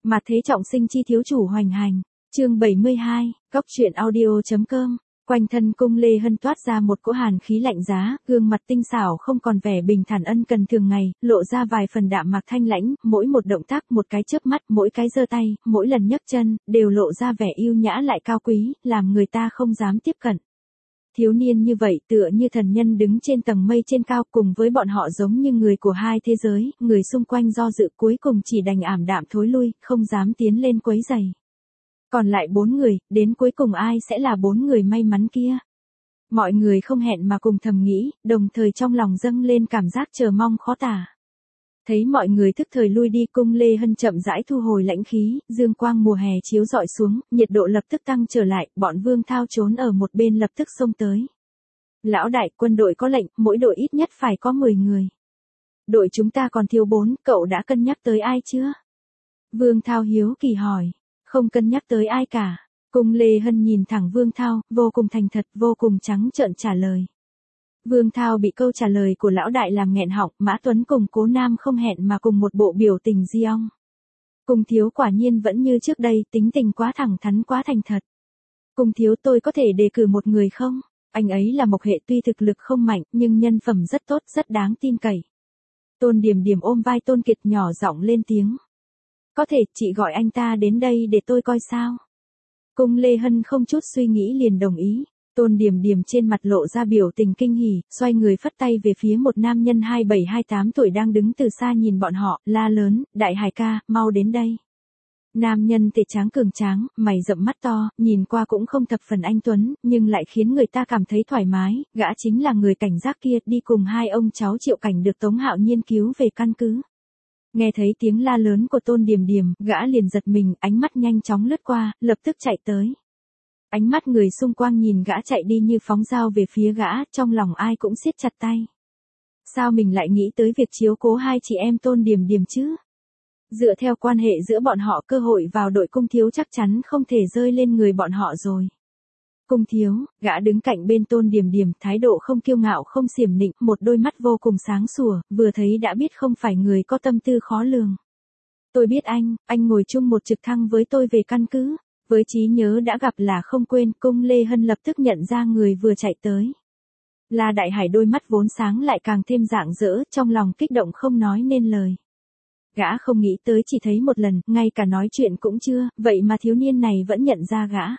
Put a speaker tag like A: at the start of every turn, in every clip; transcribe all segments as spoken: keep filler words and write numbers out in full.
A: Mà thế trọng sinh chi thiếu chủ hoành hành. Chương bảy mươi hai, Cóc truyện audio.com. Quanh thân Cung Lê Hân toát ra một cỗ hàn khí lạnh giá, gương mặt tinh xảo không còn vẻ bình thản ân cần thường ngày, lộ ra vài phần đạm mạc thanh lãnh, mỗi một động tác, một cái chớp mắt, mỗi cái giơ tay, mỗi lần nhấc chân, đều lộ ra vẻ yêu nhã lại cao quý, làm người ta không dám tiếp cận. Thiếu niên như vậy tựa như thần nhân đứng trên tầng mây trên cao, cùng với bọn họ giống như người của hai thế giới, người xung quanh do dự cuối cùng chỉ đành ảm đạm thối lui, không dám tiến lên quấy rầy. Còn lại bốn người, đến cuối cùng ai sẽ là bốn người may mắn kia? Mọi người không hẹn mà cùng thầm nghĩ, đồng thời trong lòng dâng lên cảm giác chờ mong khó tả. Thấy mọi người thức thời lui đi, Cung Lê Hân chậm rãi thu hồi lãnh khí, dương quang mùa hè chiếu rọi xuống, nhiệt độ lập tức tăng trở lại, bọn Vương Thao trốn ở một bên lập tức xông tới. Lão đại, quân đội có lệnh, mỗi đội ít nhất phải có mười người. Đội chúng ta còn thiếu bốn, cậu đã cân nhắc tới ai chưa? Vương Thao hiếu kỳ hỏi. Không cân nhắc tới ai cả. Cung Lê Hân nhìn thẳng Vương Thao, vô cùng thành thật, vô cùng trắng trợn trả lời. Vương Thao bị câu trả lời của lão đại làm nghẹn họng, Mã Tuấn cùng Cố Nam không hẹn mà cùng một bộ biểu tình di ong. Cung thiếu quả nhiên vẫn như trước đây, tính tình quá thẳng thắn quá thành thật. Cung thiếu, tôi có thể đề cử một người không? Anh ấy là Mộc Hệ, tuy thực lực không mạnh, nhưng nhân phẩm rất tốt, rất đáng tin cậy. Tôn Điềm Điềm ôm vai Tôn Kiệt nhỏ giọng lên tiếng. Có thể, chị gọi anh ta đến đây để tôi coi sao. Cung Lê Hân không chút suy nghĩ liền đồng ý. Tôn Điềm Điềm trên mặt lộ ra biểu tình kinh hỉ, xoay người phất tay về phía một nam nhân hai bảy hai tám tuổi đang đứng từ xa nhìn bọn họ, la lớn, Đại Hải ca, mau đến đây. Nam nhân thể tráng cường tráng, mày rậm mắt to, nhìn qua cũng không thập phần anh tuấn, nhưng lại khiến người ta cảm thấy thoải mái, gã chính là người cảnh giác kia, đi cùng hai ông cháu Triệu Cảnh được Tống Hạo Nhiên cứu về căn cứ. Nghe thấy tiếng la lớn của Tôn Điềm Điềm, gã liền giật mình, ánh mắt nhanh chóng lướt qua, lập tức chạy tới. Ánh mắt người xung quanh nhìn gã chạy đi như phóng dao về phía gã, trong lòng ai cũng siết chặt tay. Sao mình lại nghĩ tới việc chiếu cố hai chị em Tôn Điềm Điềm chứ? Dựa theo quan hệ giữa bọn họ, cơ hội vào đội Cung thiếu chắc chắn không thể rơi lên người bọn họ rồi. Cung thiếu, gã đứng cạnh bên Tôn Điềm Điềm, thái độ không kiêu ngạo không xiểm nịnh, một đôi mắt vô cùng sáng sủa, vừa thấy đã biết không phải người có tâm tư khó lường. Tôi biết anh, anh ngồi chung một trực thăng với tôi về căn cứ, với trí nhớ đã gặp là không quên. Cung Lê Hân lập tức nhận ra người vừa chạy tới. La Đại Hải đôi mắt vốn sáng lại càng thêm rạng rỡ, trong lòng kích động không nói nên lời. Gã không nghĩ tới chỉ thấy một lần, ngay cả nói chuyện cũng chưa, vậy mà thiếu niên này vẫn nhận ra gã.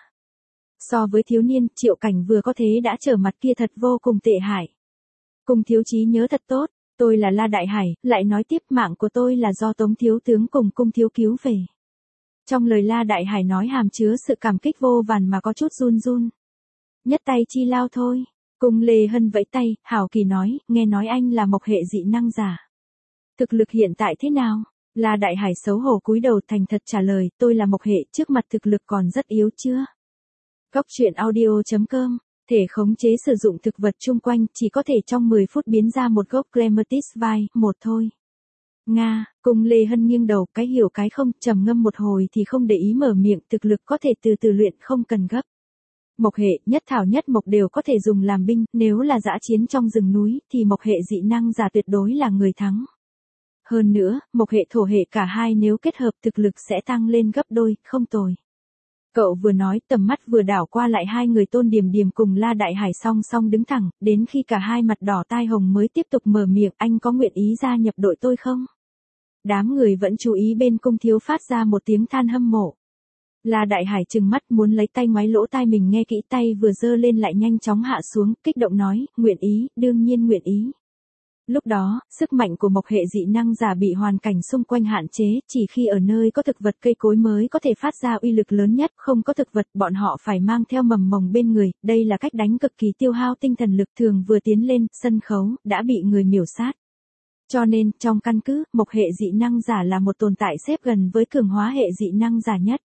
A: So với thiếu niên, Triệu Cảnh vừa có thế đã trở mặt kia thật vô cùng tệ hại. Cung thiếu trí nhớ thật tốt, tôi là La Đại Hải, lại nói tiếp mạng của tôi là do Tống thiếu tướng cùng Cung thiếu cứu về. Trong lời La Đại Hải nói hàm chứa sự cảm kích vô vàn mà có chút run run. Nhất tay chi lao thôi. Cung Lê Hân vẫy tay, hào kỳ nói, nghe nói anh là Mộc Hệ dị năng giả. Thực lực hiện tại thế nào? La Đại Hải xấu hổ cúi đầu thành thật trả lời, tôi là Mộc Hệ, trước mặt thực lực còn rất yếu chưa? Cóc truyện audio.com. Thể khống chế sử dụng thực vật chung quanh, chỉ có thể trong mười phút biến ra một gốc Clematis vai, một thôi. Nga, Cung Lê Hân nghiêng đầu, cái hiểu cái không, trầm ngâm một hồi thì không để ý mở miệng, thực lực có thể từ từ luyện, không cần gấp. Mộc Hệ, nhất thảo nhất mộc đều có thể dùng làm binh, nếu là dã chiến trong rừng núi, thì Mộc Hệ dị năng giả tuyệt đối là người thắng. Hơn nữa, Mộc Hệ thổ hệ cả hai nếu kết hợp thực lực sẽ tăng lên gấp đôi, không tồi. Cậu vừa nói, tầm mắt vừa đảo qua lại hai người Tôn Điềm Điềm cùng La Đại Hải song song đứng thẳng, đến khi cả hai mặt đỏ tai hồng mới tiếp tục mở miệng, anh có nguyện ý gia nhập đội tôi không? Đám người vẫn chú ý bên Cung thiếu phát ra một tiếng than hâm mộ. La Đại Hải trừng mắt muốn lấy tay ngoáy lỗ tai mình nghe kỹ, tay vừa giơ lên lại nhanh chóng hạ xuống, kích động nói, nguyện ý, đương nhiên nguyện ý. Lúc đó, sức mạnh của Mộc Hệ dị năng giả bị hoàn cảnh xung quanh hạn chế, chỉ khi ở nơi có thực vật cây cối mới có thể phát ra uy lực lớn nhất, không có thực vật, bọn họ phải mang theo mầm mồng bên người, đây là cách đánh cực kỳ tiêu hao tinh thần lực, thường vừa tiến lên sân khấu, đã bị người miểu sát. Cho nên, trong căn cứ, Mộc Hệ dị năng giả là một tồn tại xếp gần với cường hóa hệ dị năng giả nhất.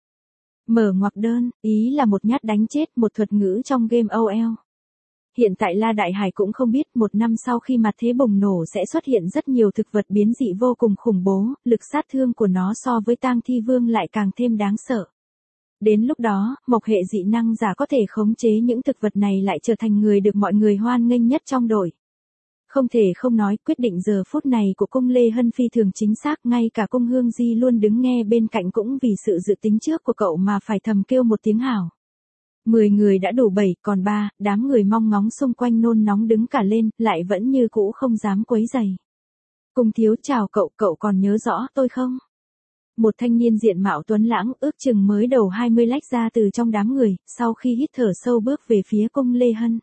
A: Mở ngoặc đơn, ý là một nhát đánh chết, một thuật ngữ trong game o lờ. Hiện tại La Đại Hải cũng không biết một năm sau khi mặt thế bùng nổ sẽ xuất hiện rất nhiều thực vật biến dị vô cùng khủng bố, lực sát thương của nó so với Tang Thi Vương lại càng thêm đáng sợ. Đến lúc đó, Mộc Hệ dị năng giả có thể khống chế những thực vật này lại trở thành người được mọi người hoan nghênh nhất trong đội. Không thể không nói, quyết định giờ phút này của cung Lê Hân phi thường chính xác, ngay cả cung Hương Di luôn đứng nghe bên cạnh cũng vì sự dự tính trước của cậu mà phải thầm kêu một tiếng hảo. Mười người đã đủ bảy, còn ba, đám người mong ngóng xung quanh nôn nóng đứng cả lên, lại vẫn như cũ không dám quấy rầy. Cung thiếu chào cậu, cậu còn nhớ rõ tôi không? Một thanh niên diện mạo tuấn lãng, ước chừng mới đầu hai mươi lách ra từ trong đám người, sau khi hít thở sâu bước về phía cung Lê Hân.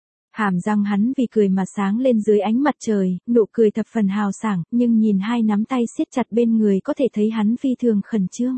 A: Hàm răng hắn vì cười mà sáng lên dưới ánh mặt trời, nụ cười thập phần hào sảng, nhưng nhìn hai nắm tay siết chặt bên người có thể thấy hắn phi thường khẩn trương.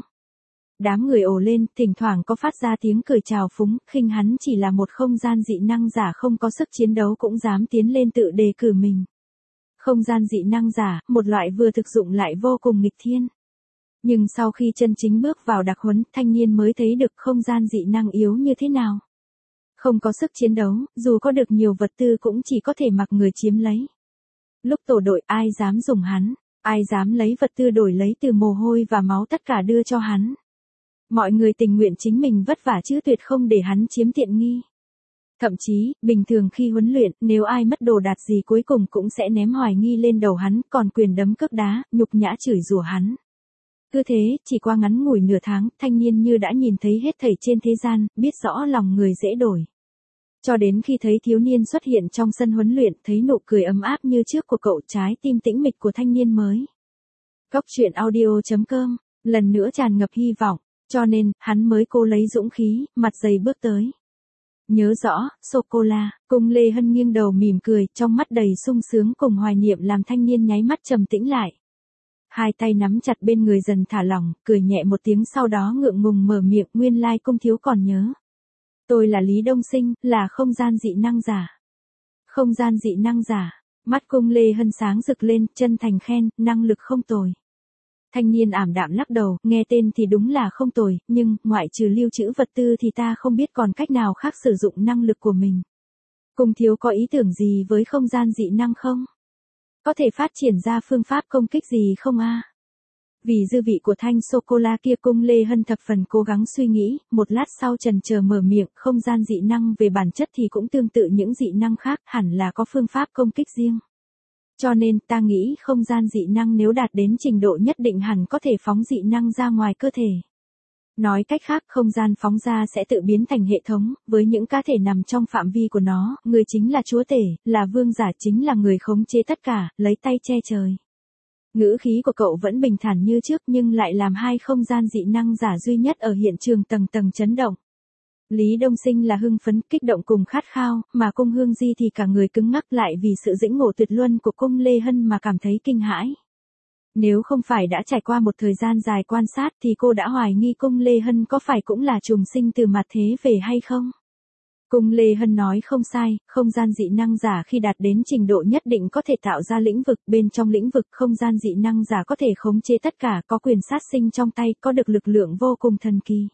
A: Đám người ồ lên, thỉnh thoảng có phát ra tiếng cười chào phúng, khinh hắn chỉ là một không gian dị năng giả không có sức chiến đấu cũng dám tiến lên tự đề cử mình. Không gian dị năng giả, một loại vừa thực dụng lại vô cùng nghịch thiên. Nhưng sau khi chân chính bước vào đặc huấn, thanh niên mới thấy được không gian dị năng yếu như thế nào. Không có sức chiến đấu, dù có được nhiều vật tư cũng chỉ có thể mặc người chiếm lấy. Lúc tổ đội ai dám dùng hắn, ai dám lấy vật tư đổi lấy từ mồ hôi và máu tất cả đưa cho hắn. Mọi người tình nguyện chính mình vất vả chứ tuyệt không để hắn chiếm tiện nghi. Thậm chí, bình thường khi huấn luyện, nếu ai mất đồ đạc gì cuối cùng cũng sẽ ném hoài nghi lên đầu hắn, còn quyền đấm cước đá, nhục nhã chửi rủa hắn. Cứ thế, chỉ qua ngắn ngủi nửa tháng, thanh niên như đã nhìn thấy hết thảy trên thế gian, biết rõ lòng người dễ đổi. Cho đến khi thấy thiếu niên xuất hiện trong sân huấn luyện, thấy nụ cười ấm áp như trước của cậu, trái tim tĩnh mịch của thanh niên mới. Góc truyện audio chấm com, lần nữa tràn ngập hy vọng, cho nên, hắn mới cố lấy dũng khí, mặt dày bước tới. Nhớ rõ, sô-cô-la, cung Lê Hân nghiêng đầu mỉm cười, trong mắt đầy sung sướng cùng hoài niệm làm thanh niên nháy mắt trầm tĩnh lại. Hai tay nắm chặt bên người dần thả lỏng, cười nhẹ một tiếng sau đó ngượng ngùng mở miệng, nguyên lai cung thiếu còn nhớ. Tôi là Lý Đông Sinh, là không gian dị năng giả. Không gian dị năng giả, mắt cung Lê Hân sáng rực lên, chân thành khen, năng lực không tồi. Thanh niên ảm đạm lắc đầu, nghe tên thì đúng là không tồi, nhưng, ngoại trừ lưu trữ vật tư thì ta không biết còn cách nào khác sử dụng năng lực của mình. Cung thiếu có ý tưởng gì với không gian dị năng không? Có thể phát triển ra phương pháp công kích gì không a? Vì dư vị của thanh sô-cô-la kia cung Lê Hân thập phần cố gắng suy nghĩ, một lát sau chần chờ mở miệng, không gian dị năng về bản chất thì cũng tương tự những dị năng khác, hẳn là có phương pháp công kích riêng. Cho nên, ta nghĩ không gian dị năng nếu đạt đến trình độ nhất định hẳn có thể phóng dị năng ra ngoài cơ thể. Nói cách khác, không gian phóng ra sẽ tự biến thành hệ thống, với những cá thể nằm trong phạm vi của nó, người chính là chúa tể, là vương giả chính là người khống chế tất cả, lấy tay che trời. Ngữ khí của cậu vẫn bình thản như trước nhưng lại làm hai không gian dị năng giả duy nhất ở hiện trường tầng tầng chấn động. Lý Đông Sinh là hưng phấn, kích động cùng khát khao, mà cung Hương Di thì cả người cứng ngắc lại vì sự dĩnh ngộ tuyệt luân của cung Lê Hân mà cảm thấy kinh hãi. Nếu không phải đã trải qua một thời gian dài quan sát thì cô đã hoài nghi cung Lê Hân có phải cũng là trùng sinh từ mặt thế về hay không. Cung Lê Hân nói không sai, không gian dị năng giả khi đạt đến trình độ nhất định có thể tạo ra lĩnh vực, bên trong lĩnh vực không gian dị năng giả có thể khống chế tất cả, có quyền sát sinh trong tay, có được lực lượng vô cùng thần kỳ.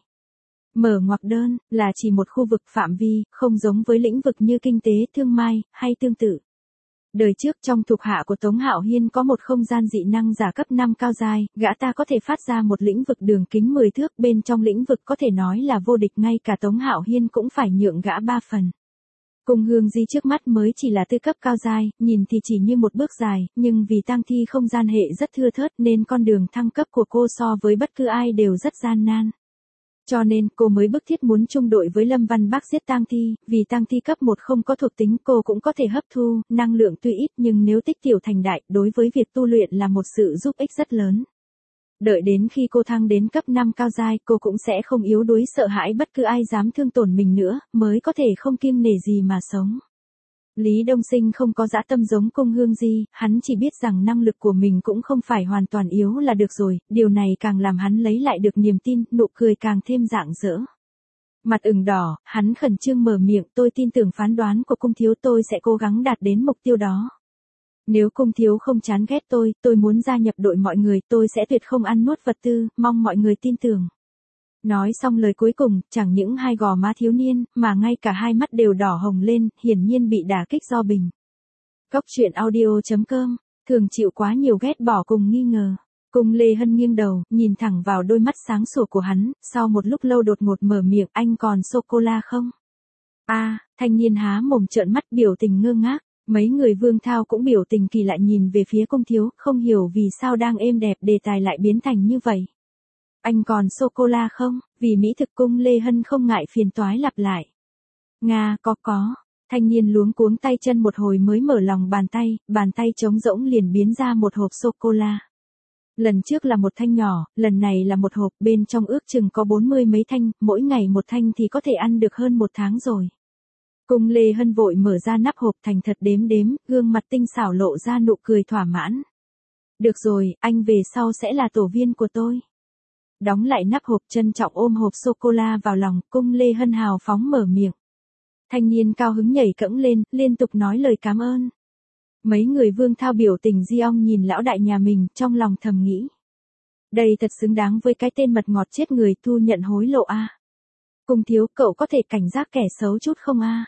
A: Mở ngoặc đơn, là chỉ một khu vực phạm vi, không giống với lĩnh vực như kinh tế, thương mại, hay tương tự. Đời trước trong thuộc hạ của Tống Hạo Hiên có một không gian dị năng giả cấp năm cao giai, gã ta có thể phát ra một lĩnh vực đường kính mười thước, bên trong lĩnh vực có thể nói là vô địch, ngay cả Tống Hạo Hiên cũng phải nhượng gã ba phần. Cung Hương Di trước mắt mới chỉ là tư cấp cao giai, nhìn thì chỉ như một bước dài, nhưng vì tang thi không gian hệ rất thưa thớt nên con đường thăng cấp của cô so với bất cứ ai đều rất gian nan. Cho nên, cô mới bức thiết muốn chung đội với Lâm Văn Bác giết tang thi, vì tang thi cấp một không có thuộc tính cô cũng có thể hấp thu, năng lượng tuy ít nhưng nếu tích tiểu thành đại, đối với việc tu luyện là một sự giúp ích rất lớn. Đợi đến khi cô thăng đến cấp năm cao giai, cô cũng sẽ không yếu đuối sợ hãi bất cứ ai dám thương tổn mình nữa, mới có thể không kiêng nể gì mà sống. Lý Đông Sinh không có dã tâm giống cung Hương Di, hắn chỉ biết rằng năng lực của mình cũng không phải hoàn toàn yếu là được rồi, điều này càng làm hắn lấy lại được niềm tin, nụ cười càng thêm rạng rỡ. Mặt ửng đỏ, hắn khẩn trương mở miệng, tôi tin tưởng phán đoán của cung thiếu, tôi sẽ cố gắng đạt đến mục tiêu đó. Nếu cung thiếu không chán ghét tôi, tôi muốn gia nhập đội mọi người, tôi sẽ tuyệt không ăn nuốt vật tư, mong mọi người tin tưởng. Nói xong lời cuối cùng, chẳng những hai gò má thiếu niên, mà ngay cả hai mắt đều đỏ hồng lên, hiển nhiên bị đả kích do bình. Góc truyện audio chấm com, thường chịu quá nhiều ghét bỏ cùng nghi ngờ. Cung Lê Hân nghiêng đầu, nhìn thẳng vào đôi mắt sáng sủa của hắn, sau một lúc lâu đột ngột mở miệng, anh còn sô-cô-la không? A, thanh niên há mồm trợn mắt biểu tình ngơ ngác. Mấy người Vương Thao cũng biểu tình kỳ lạ nhìn về phía Cung Thiếu, không hiểu vì sao đang êm đẹp đề tài lại biến thành như vậy. Anh còn sô-cô-la không? Vì mỹ thực Cung Lê Hân không ngại phiền toái lặp lại. Nga, có có. Thanh niên luống cuống tay chân một hồi mới mở lòng bàn tay, bàn tay trống rỗng liền biến ra một hộp sô-cô-la. Lần trước là một thanh nhỏ, lần này là một hộp, bên trong ước chừng có bốn mươi mấy thanh, mỗi ngày một thanh thì có thể ăn được hơn một tháng rồi. Cung Lê Hân vội mở ra nắp hộp thành thật đếm đếm, gương mặt tinh xảo lộ ra nụ cười thỏa mãn. Được rồi, anh về sau sẽ là tổ viên của tôi. Đóng lại nắp hộp, trân trọng ôm hộp sô-cô-la vào lòng, Cung Lê Hân hào phóng mở miệng. Thanh niên cao hứng nhảy cẫng lên, liên tục nói lời cảm ơn. Mấy người Vương Thao biểu tình di ong nhìn lão đại nhà mình, trong lòng thầm nghĩ. Đây thật xứng đáng với cái tên mật ngọt chết người thu nhận hối lộ a. À. Cung Thiếu, cậu có thể cảnh giác kẻ xấu chút không a? À?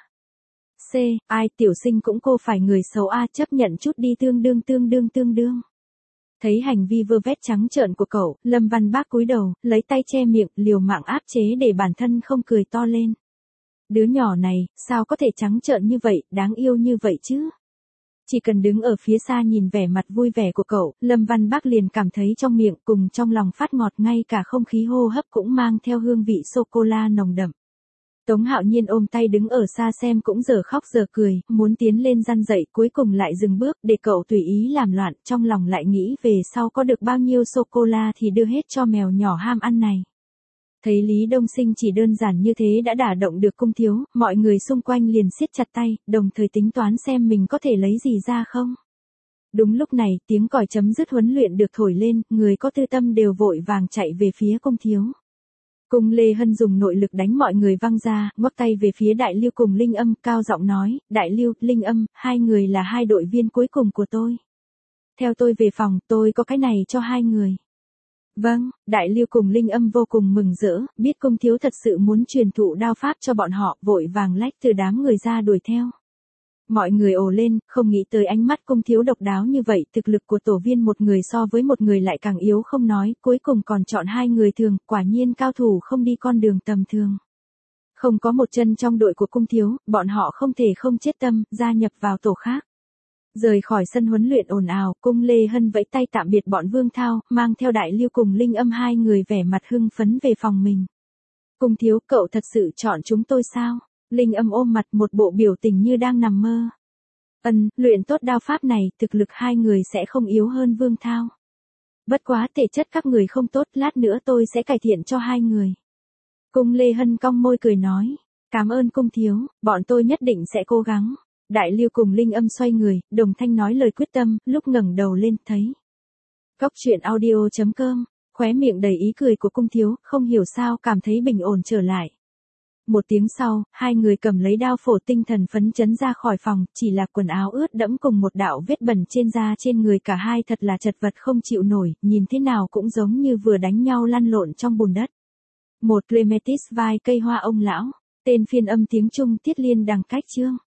A: C, ai tiểu sinh cũng cô phải người xấu a, à, chấp nhận chút đi tương đương tương đương tương đương. Thấy hành vi vơ vét trắng trợn của cậu, Lâm Văn Bác cúi đầu, lấy tay che miệng, liều mạng áp chế để bản thân không cười to lên. Đứa nhỏ này, sao có thể trắng trợn như vậy, đáng yêu như vậy chứ? Chỉ cần đứng ở phía xa nhìn vẻ mặt vui vẻ của cậu, Lâm Văn Bác liền cảm thấy trong miệng cùng trong lòng phát ngọt, ngay cả không khí hô hấp cũng mang theo hương vị sô-cô-la nồng đậm. Tống Hạo Nhiên ôm tay đứng ở xa xem cũng giờ khóc giờ cười, muốn tiến lên răn dậy, cuối cùng lại dừng bước để cậu tùy ý làm loạn, trong lòng lại nghĩ về sau có được bao nhiêu sô-cô-la thì đưa hết cho mèo nhỏ ham ăn này. Thấy Lý Đông Sinh chỉ đơn giản như thế đã đả động được Cung Thiếu, mọi người xung quanh liền siết chặt tay, đồng thời tính toán xem mình có thể lấy gì ra không. Đúng lúc này, tiếng còi chấm dứt huấn luyện được thổi lên, người có tư tâm đều vội vàng chạy về phía Cung Thiếu. Cung Lê Hân dùng nội lực đánh mọi người văng ra, ngoắc tay về phía Đại Lưu cùng Linh Âm, cao giọng nói, Đại Lưu, Linh Âm, hai người là hai đội viên cuối cùng của tôi. Theo tôi về phòng, tôi có cái này cho hai người. Vâng, Đại Lưu cùng Linh Âm vô cùng mừng rỡ, biết Cung Thiếu thật sự muốn truyền thụ đao pháp cho bọn họ, vội vàng lách từ đám người ra đuổi theo. Mọi người ồ lên, không nghĩ tới ánh mắt Cung Thiếu độc đáo như vậy, thực lực của tổ viên một người so với một người lại càng yếu không nói, cuối cùng còn chọn hai người thường, quả nhiên cao thủ không đi con đường tầm thường. Không có một chân trong đội của Cung Thiếu, bọn họ không thể không chết tâm, gia nhập vào tổ khác. Rời khỏi sân huấn luyện ồn ào, Cung Lê Hân vẫy tay tạm biệt bọn Vương Thao, mang theo Đại Lưu cùng Linh Âm hai người vẻ mặt hưng phấn về phòng mình. Cung Thiếu, cậu thật sự chọn chúng tôi sao? Linh Âm ôm mặt một bộ biểu tình như đang nằm mơ. Ân, luyện tốt đao pháp này, thực lực hai người sẽ không yếu hơn Vương Thao. Bất quá thể chất các người không tốt, lát nữa tôi sẽ cải thiện cho hai người. Cung Lê Hân cong môi cười nói, cảm ơn Cung Thiếu, bọn tôi nhất định sẽ cố gắng. Đại Lưu cùng Linh Âm xoay người, đồng thanh nói lời quyết tâm, lúc ngẩng đầu lên, thấy. Góc truyện audio chấm com, khóe miệng đầy ý cười của Cung Thiếu, không hiểu sao cảm thấy bình ổn trở lại. Một tiếng sau, hai người cầm lấy đao phổ tinh thần phấn chấn ra khỏi phòng, chỉ là quần áo ướt đẫm cùng một đạo vết bẩn trên da trên người cả hai thật là chật vật không chịu nổi, nhìn thế nào cũng giống như vừa đánh nhau lăn lộn trong bùn đất. Một Clematis vai cây hoa ông lão, tên phiên âm tiếng Trung Tiết Liên đằng cách chương.